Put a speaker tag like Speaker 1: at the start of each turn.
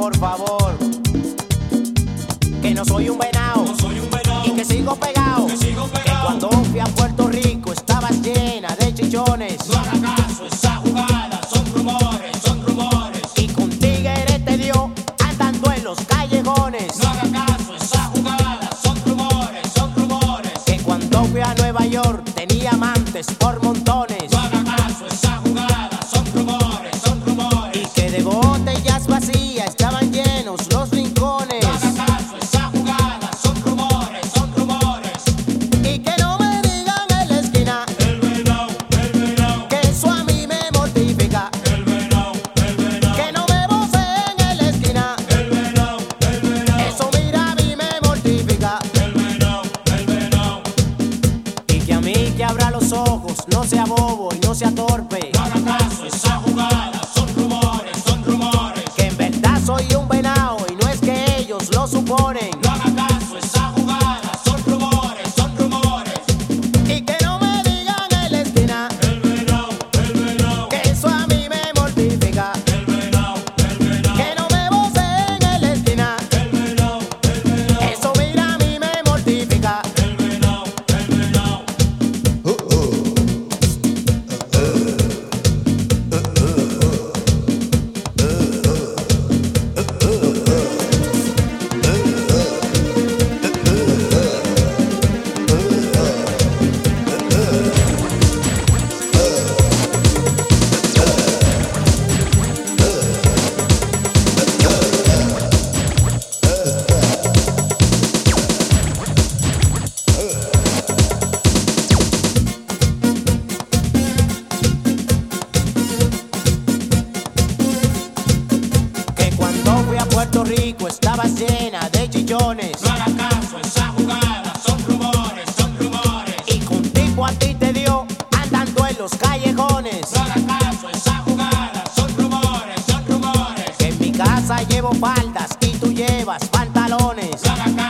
Speaker 1: por favor, que no soy un venado, y que sigo pegado, que cuando fui a Puerto Rico estabas llena de chichones.
Speaker 2: No haga caso, esa jugada son rumores, son rumores.
Speaker 1: Y con tigres te dio andando en los callejones.
Speaker 2: No haga caso, esa jugada son rumores, son rumores.
Speaker 1: Que cuando fui a Nueva York tenía amantes por montones.
Speaker 2: No haga caso, esa jugada son rumores, son rumores.
Speaker 1: Y que de botellas vacías estaban llenos los rincones.
Speaker 2: No haga caso, esa jugada son rumores, son rumores.
Speaker 1: Y que no me digan en la esquina
Speaker 2: El venao,
Speaker 1: que eso a mí me mortifica.
Speaker 2: el venao, el venao.
Speaker 1: Que no me voceen en la esquina,
Speaker 2: El venao, el venao.
Speaker 1: eso mira a mí me mortifica.
Speaker 2: El venao, el venao.
Speaker 1: Y que a mí que abra los ojos, no sea bobo y no sea torpe.
Speaker 2: No haga caso, esa jugada son rumores, son rumores.
Speaker 1: Que en verdad soy un venao y no es que ellos lo suponen.
Speaker 2: No haga caso, esa jugada son rumores, son rumores.
Speaker 1: Y que no me digan en la esquina
Speaker 2: El venao,
Speaker 1: que eso a mí me mortifica.
Speaker 2: el venao, el venao.
Speaker 1: Que no me voceen en la esquina,
Speaker 2: El venao, el venao.
Speaker 1: eso mira a mí me mortifica.
Speaker 2: El venao, el venao.
Speaker 1: Que cuando fui a Puerto Rico estabas llena de chillones.
Speaker 2: No haga caso, esa jugada son rumores, son rumores.
Speaker 1: Y que un tipo a ti te dio andando en los callejones.
Speaker 2: No haga caso, esa jugada son rumores, son rumores.
Speaker 1: Que en mi casa llevo faldas y tú llevas pantalones.
Speaker 2: No haga